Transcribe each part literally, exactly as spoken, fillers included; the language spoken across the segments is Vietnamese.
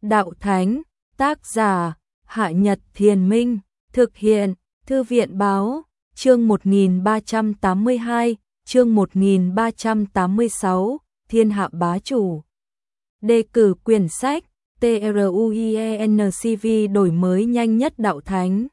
Đạo Thánh, tác giả, Hạ Nhật Thiền Minh, thực hiện, Thư viện Báo, chương một nghìn ba trăm tám mươi hai, chương một nghìn ba trăm tám mươi sáu, Thiên Hạ Bá Chủ. Đề cử quyển sách, TRUIENCV đổi mới nhanh nhất Đạo Thánh.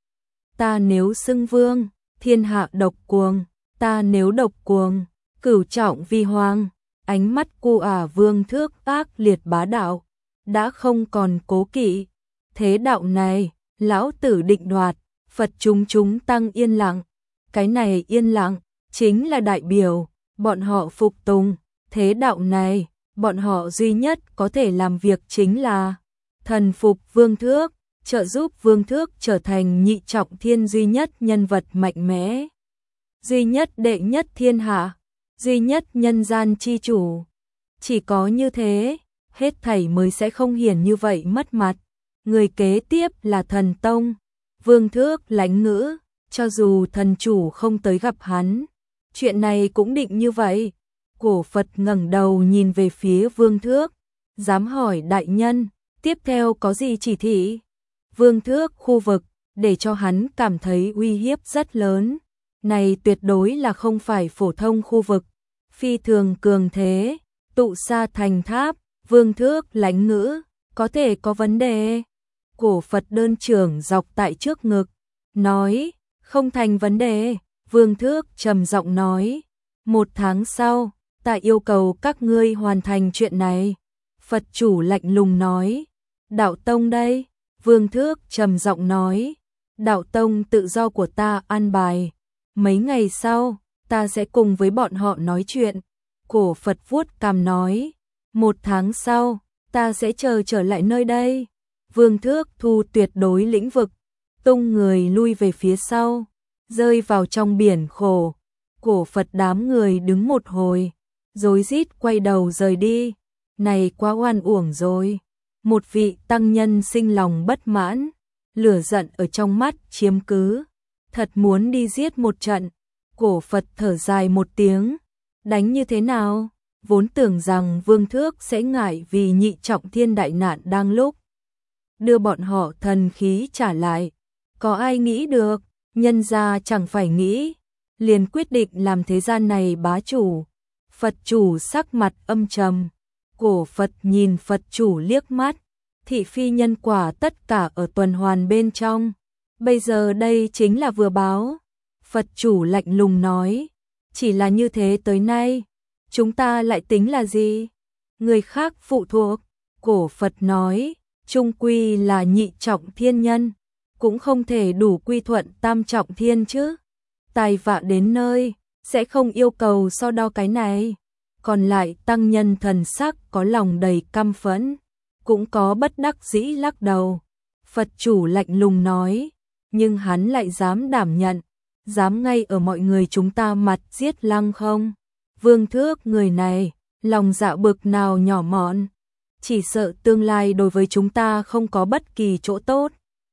Ta nếu xưng vương, thiên hạ độc cuồng, ta nếu độc cuồng, cửu trọng vi hoàng, ánh mắt cu ả vương thước ác liệt bá đạo, đã không còn cố kỵ. Thế đạo này, lão tử định đoạt, Phật chúng chúng tăng yên lặng. Cái này yên lặng, chính là đại biểu, bọn họ phục tùng. Thế đạo này, bọn họ duy nhất có thể làm việc chính là thần phục vương thước, trợ giúp vương thước trở thành nhị trọng thiên duy nhất nhân vật mạnh mẽ. Duy nhất đệ nhất thiên hạ, duy nhất nhân gian chi chủ. Chỉ có như thế, hết thảy mới sẽ không hiển như vậy mất mặt. Người kế tiếp là thần tông, vương thước lãnh ngữ, cho dù thần chủ không tới gặp hắn, chuyện này cũng định như vậy. Cổ Phật ngẩng đầu nhìn về phía vương thước, dám hỏi đại nhân, tiếp theo có gì chỉ thị? Vương thước khu vực, để cho hắn cảm thấy uy hiếp rất lớn. Này tuyệt đối là không phải phổ thông khu vực, phi thường cường thế, tụ sa thành tháp, vương thước lãnh ngữ, có thể có vấn đề. Cổ Phật đơn trưởng dọc tại trước ngực, nói, không thành vấn đề. Vương thước trầm giọng nói, một tháng sau, ta yêu cầu các ngươi hoàn thành chuyện này. Phật chủ lạnh lùng nói, đạo tông đây. Vương thước trầm giọng nói, đạo tông tự do của ta an bài. Mấy ngày sau, ta sẽ cùng với bọn họ nói chuyện. Cổ Phật vuốt cằm nói, một tháng sau, ta sẽ chờ trở lại nơi đây. Vương thước thu tuyệt đối lĩnh vực, tung người lui về phía sau, rơi vào trong biển khổ. Cổ Phật đám người đứng một hồi, rối rít quay đầu rời đi. Này quá oan uổng rồi. Một vị tăng nhân sinh lòng bất mãn, lửa giận ở trong mắt chiếm cứ, thật muốn đi giết một trận. Cổ Phật thở dài một tiếng, đánh như thế nào? Vốn tưởng rằng vương thước sẽ ngại vì nhị trọng thiên đại nạn đang lúc đưa bọn họ thần khí trả lại. Có ai nghĩ được, nhân gia chẳng phải nghĩ, liền quyết định làm thế gian này bá chủ. Phật chủ sắc mặt âm trầm. Cổ Phật nhìn Phật chủ liếc mắt, thị phi nhân quả tất cả ở tuần hoàn bên trong. Bây giờ đây chính là vừa báo. Phật chủ lạnh lùng nói, chỉ là như thế tới nay, chúng ta lại tính là gì? Người khác phụ thuộc. Cổ Phật nói, chung quy là nhị trọng thiên nhân, cũng không thể đủ quy thuận tam trọng thiên chứ. Tai vạ đến nơi, sẽ không yêu cầu so đo cái này. Còn lại tăng nhân thần sắc có lòng đầy căm phẫn, cũng có bất đắc dĩ lắc đầu. Phật chủ lạnh lùng nói, nhưng hắn lại dám đảm nhận, dám ngay ở mọi người chúng ta mặt giết Lăng Không. Vương thước người này, lòng dạ bực nào nhỏ mọn, chỉ sợ tương lai đối với chúng ta không có bất kỳ chỗ tốt.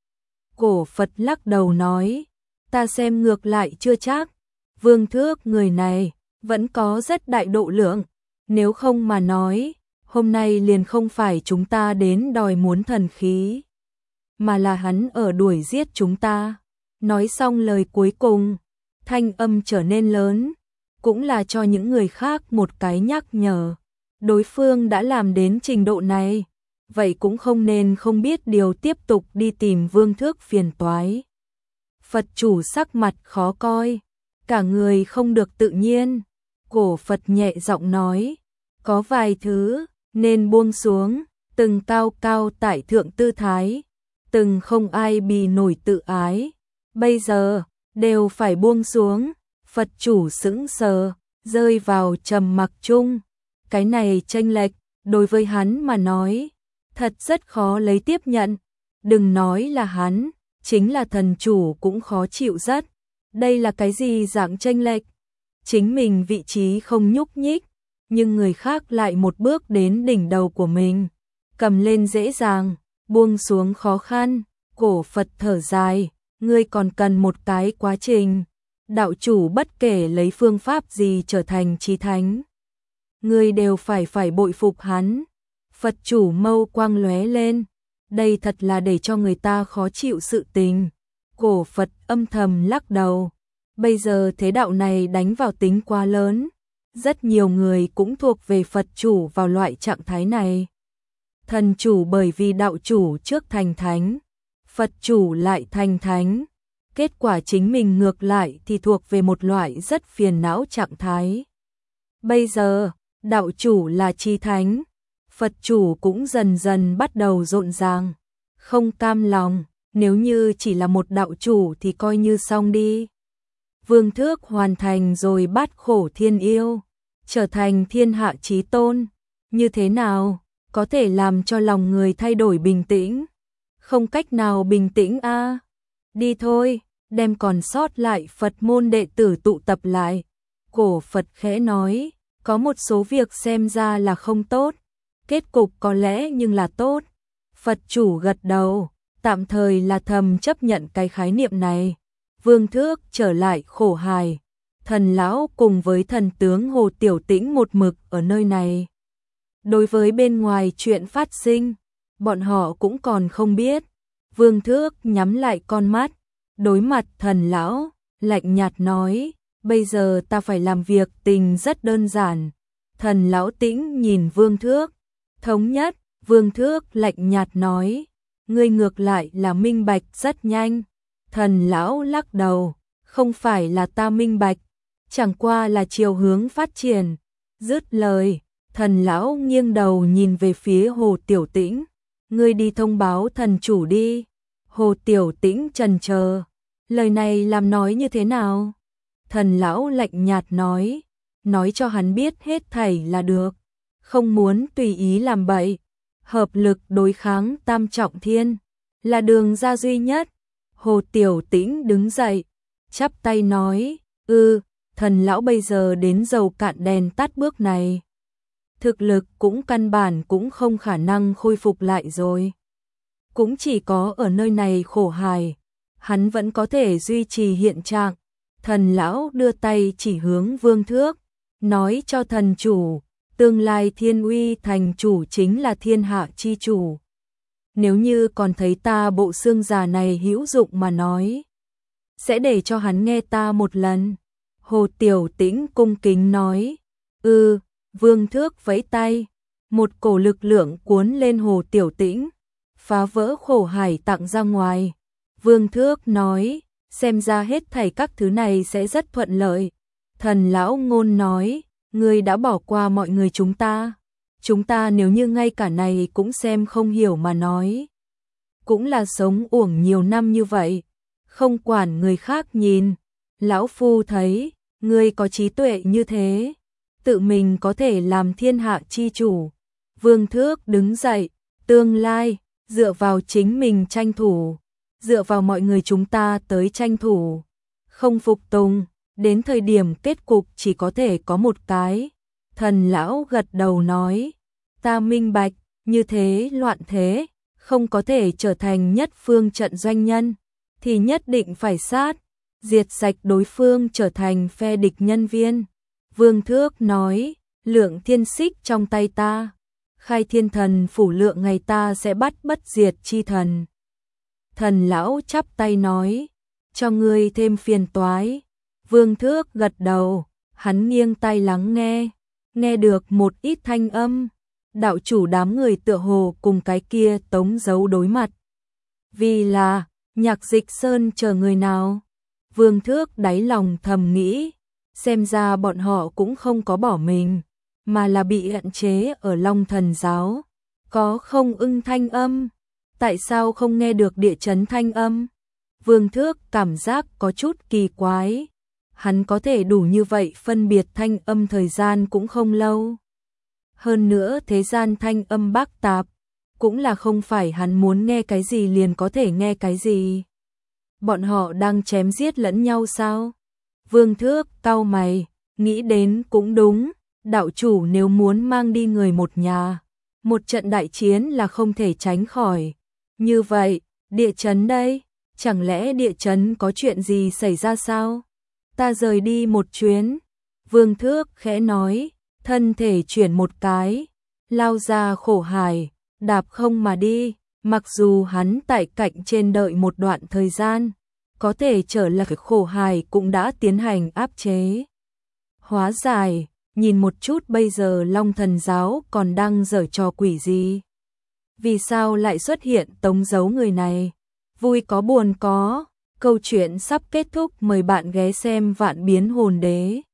Cổ Phật lắc đầu nói, ta xem ngược lại chưa chắc. Vương thước người này vẫn có rất đại độ lượng, nếu không mà nói, hôm nay liền không phải chúng ta đến đòi muốn thần khí, mà là hắn ở đuổi giết chúng ta. Nói xong lời cuối cùng, thanh âm trở nên lớn, cũng là cho những người khác một cái nhắc nhở. Đối phương đã làm đến trình độ này, vậy cũng không nên không biết điều tiếp tục đi tìm vương thước phiền toái. Phật chủ sắc mặt khó coi, cả người không được tự nhiên. Cổ Phật nhẹ giọng nói, có vài thứ nên buông xuống, từng cao cao tại thượng tư thái, từng không ai bì nổi tự ái, bây giờ đều phải buông xuống. Phật chủ sững sờ, rơi vào trầm mặc chung. Cái này chênh lệch, đối với hắn mà nói, thật rất khó lấy tiếp nhận. Đừng nói là hắn, chính là thần chủ cũng khó chịu rất. Đây là cái gì dạng chênh lệch? Chính mình vị trí không nhúc nhích, nhưng người khác lại một bước đến đỉnh đầu của mình. Cầm lên dễ dàng, buông xuống khó khăn. Cổ Phật thở dài, ngươi còn cần một cái quá trình. Đạo chủ bất kể lấy phương pháp gì trở thành chí thánh, ngươi đều phải phải bội phục hắn. Phật chủ mâu quang lóe lên, đây thật là để cho người ta khó chịu sự tình. Cổ Phật âm thầm lắc đầu, bây giờ thế đạo này đánh vào tính quá lớn, rất nhiều người cũng thuộc về Phật chủ vào loại trạng thái này. Thần chủ bởi vì đạo chủ trước thành thánh, Phật chủ lại thành thánh, kết quả chính mình ngược lại thì thuộc về một loại rất phiền não trạng thái. Bây giờ, đạo chủ là chi thánh, Phật chủ cũng dần dần bắt đầu rộn ràng, không cam lòng, nếu như chỉ là một đạo chủ thì coi như xong đi. Vương Thước hoàn thành rồi bát khổ thiên yêu, trở thành thiên hạ chí tôn, như thế nào, có thể làm cho lòng người thay đổi bình tĩnh? Không cách nào bình tĩnh a. À? Đi thôi, đem còn sót lại Phật môn đệ tử tụ tập lại. Cổ Phật khẽ nói, có một số việc xem ra là không tốt, kết cục có lẽ nhưng là tốt. Phật chủ gật đầu, tạm thời là thầm chấp nhận cái khái niệm này. Vương Thước trở lại khổ hài, thần lão cùng với thần tướng Hồ Tiểu Tĩnh một mực ở nơi này. Đối với bên ngoài chuyện phát sinh, bọn họ cũng còn không biết. Vương Thước nhắm lại con mắt, đối mặt thần lão, lạnh nhạt nói, bây giờ ta phải làm việc tình rất đơn giản. Thần lão Tĩnh nhìn Vương Thước, thống nhất, Vương Thước lạnh nhạt nói, ngươi ngược lại là minh bạch rất nhanh. Thần lão lắc đầu, không phải là ta minh bạch, chẳng qua là chiều hướng phát triển. Dứt lời, thần lão nghiêng đầu nhìn về phía Hồ Tiểu Tĩnh, ngươi đi thông báo thần chủ đi. Hồ Tiểu Tĩnh chần chờ, lời này làm nói như thế nào? Thần lão lạnh nhạt nói, nói cho hắn biết hết thảy là được, không muốn tùy ý làm bậy, hợp lực đối kháng tam trọng thiên, là đường ra duy nhất. Hồ Tiểu Tĩnh đứng dậy, chắp tay nói, ư, ừ, thần lão bây giờ đến dầu cạn đèn tắt bước này. Thực lực cũng căn bản cũng không khả năng khôi phục lại rồi. Cũng chỉ có ở nơi này khổ hài, hắn vẫn có thể duy trì hiện trạng. Thần lão đưa tay chỉ hướng Vương Thước, nói cho thần chủ, tương lai Thiên Uy thành chủ chính là thiên hạ chi chủ. Nếu như còn thấy ta bộ xương già này hữu dụng mà nói, sẽ để cho hắn nghe ta một lần. Hồ Tiểu Tĩnh cung kính nói, ư, ừ, Vương Thước vẫy tay, một cổ lực lượng cuốn lên Hồ Tiểu Tĩnh, phá vỡ khổ hải tặng ra ngoài. Vương Thước nói, xem ra hết thảy các thứ này sẽ rất thuận lợi. Thần lão ngôn nói, ngươi đã bỏ qua mọi người chúng ta. Chúng ta nếu như ngay cả này cũng xem không hiểu mà nói, cũng là sống uổng nhiều năm như vậy, không quản người khác nhìn. Lão phu thấy, ngươi có trí tuệ như thế, tự mình có thể làm thiên hạ chi chủ. Vương Thước đứng dậy, tương lai, dựa vào chính mình tranh thủ, dựa vào mọi người chúng ta tới tranh thủ, không phục tùng, đến thời điểm kết cục chỉ có thể có một cái. Thần lão gật đầu nói, ta minh bạch, như thế loạn thế, không có thể trở thành nhất phương trận doanh nhân, thì nhất định phải sát, diệt sạch đối phương trở thành phe địch nhân viên. Vương Thước nói, lượng thiên xích trong tay ta, khai thiên thần phủ lượng ngày ta sẽ bắt bất diệt chi thần. Thần lão chắp tay nói, cho ngươi thêm phiền toái. Vương Thước gật đầu, hắn nghiêng tai lắng nghe, nghe được một ít thanh âm. Đạo chủ đám người tựa hồ cùng cái kia Tống Giấu đối mặt. Vì là, Nhạc Dịch Sơn chờ người nào? Vương Thước đáy lòng thầm nghĩ, xem ra bọn họ cũng không có bỏ mình, mà là bị hạn chế ở Long Thần Giáo. Có không ưng thanh âm? Tại sao không nghe được địa chấn thanh âm? Vương Thước cảm giác có chút kỳ quái. Hắn có thể đủ như vậy phân biệt thanh âm thời gian cũng không lâu. Hơn nữa thế gian thanh âm bác tạp, cũng là không phải hắn muốn nghe cái gì liền có thể nghe cái gì. Bọn họ đang chém giết lẫn nhau sao? Vương Thước cau mày, nghĩ đến cũng đúng, đạo chủ nếu muốn mang đi người một nhà, một trận đại chiến là không thể tránh khỏi. Như vậy, địa chấn đây, chẳng lẽ địa chấn có chuyện gì xảy ra sao? Ta rời đi một chuyến. Vương Thước khẽ nói, thân thể chuyển một cái, lao ra khổ hải, đạp không mà đi, mặc dù hắn tại cạnh trên đợi một đoạn thời gian, có thể trở lại khổ hải cũng đã tiến hành áp chế. Hóa giải, nhìn một chút bây giờ Long Thần giáo còn đang giở trò quỷ gì? Vì sao lại xuất hiện tống dấu người này? Vui có buồn có, câu chuyện sắp kết thúc, mời bạn ghé xem Vạn Biến Hồn Đế.